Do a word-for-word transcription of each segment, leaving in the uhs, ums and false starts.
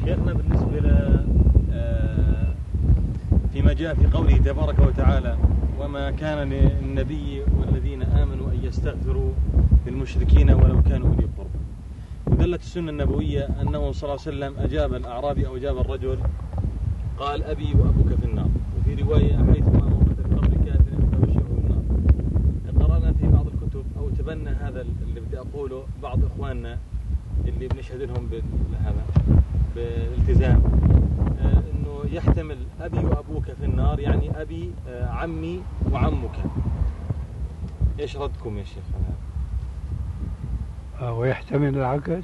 شيخنا بالنسبة ل فيما جاء في قوله تبارك وتعالى وما كان للنبي والذين آمنوا أن يستغفروا للمشركين ولو كانوا أولي قربى، ودلت السنة النبوية أنه صلى الله عليه وسلم أجاب الأعرابي أو أجاب الرجل قال أبي وأبوك في النار، وفي رواية حيثما مرت بقبر كافر فبشره بالنار. قرأنا في بعض الكتب أو تبنى هذا اللي بدي أقوله بعض إخواننا اللي بنشهد لهم بهذا بالالتزام، انه يحتمل ابي وابوك في النار، يعني ابي عمي وعمك. ايش ردكم يا شيخ على هذا؟ ويحتمل العكس؟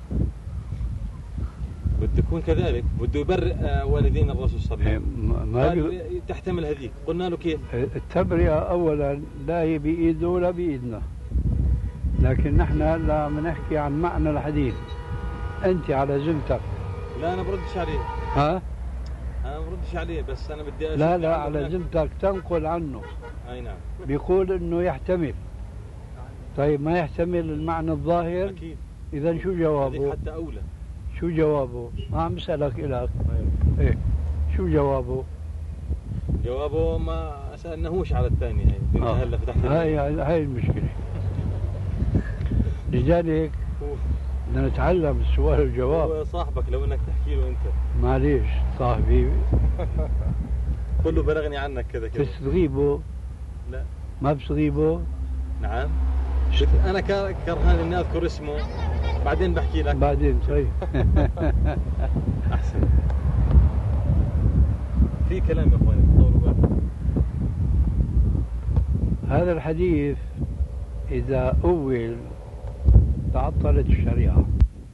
بده يكون كذلك، بده يبرئ والدين الرسول صلى الله عليه وسلم، ما بي... تحتمل هذيك. قلنا له كيف؟ التبرئة اولا لا هي بايده ولا بايدنا، لكن نحن هلا بنحكي عن معنى الحديث. انت على زمتك. لا انا بردش عليه. ها؟ انا بردش عليه، بس انا بدي اشوف. لا لا على زمتك تنقل عنه. اي نعم. بيقول انه يحتمل. طيب ما يحتمل المعنى الظاهر؟ اكيد. اذا شو جوابه؟ حتى اولى. شو جوابه؟ ما عم بسألك إلك. ايه شو جوابه؟ جوابه ما سألناهوش على الثاني. هي آه. هلا فتحت هاي هاي المشكلة. لذلك بدنا نتعلم السؤال والجواب. هو صاحبك لو انك تحكي له انت. معليش صاحبي. كله بلغني عنك كذا كذا. بتغيبه؟ لا. ما بتغيبه؟ نعم. انا كرهان اني اذكر اسمه، بعدين بحكي لك. بعدين طيب. احسن. في كلام يا اخواني طولوا بالكم. هذا الحديث اذا اول تعطلت الشريعة.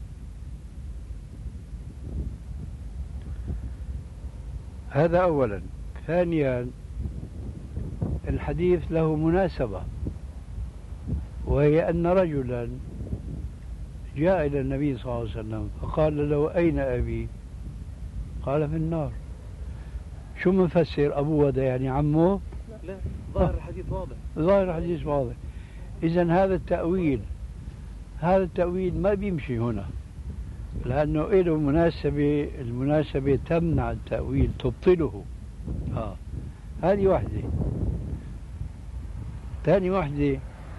هذا أولا. ثانيا الحديث له مناسبة، وهي أن رجلا جاء إلى النبي صلى الله عليه وسلم فقال له أين أبي؟ قال في النار. شو منفسر أبوه هذا يعني عمه؟ لا ظاهر الحديث واضح. ظاهر الحديث واضح. إذن هذا التأويل هذا التأويل ما بيمشي هنا، لأنه له مناسبة، المناسبة تمنع التأويل تبطله. آه. هذه واحدة. ثاني واحدة،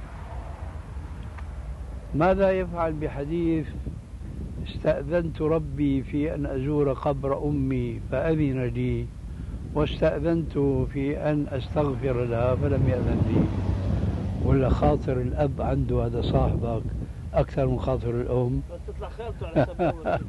ماذا يفعل بحديث استأذنت ربي في أن أزور قبر أمي فأذن لي، واستأذنت في أن أستغفر لها فلم يأذن لي؟ ولا خاطر الأب عنده هذا صاحبك أكثر من خاطر الأم؟ بس تطلع خالته على سبيل.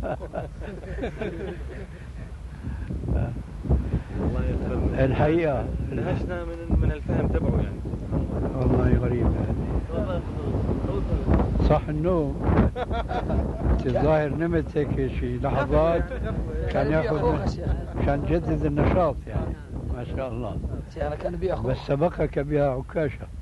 الله يسلمك. الحقيقة اندهشنا من من الفهم تبعه يعني. والله غريب هذه. صح النوم. الظاهر نمت هيك شي لحظات كان ياخذ كان جدد النشاط يعني. ما شاء الله. أنا كان بيأخذ بس سبقك بها عكاشة.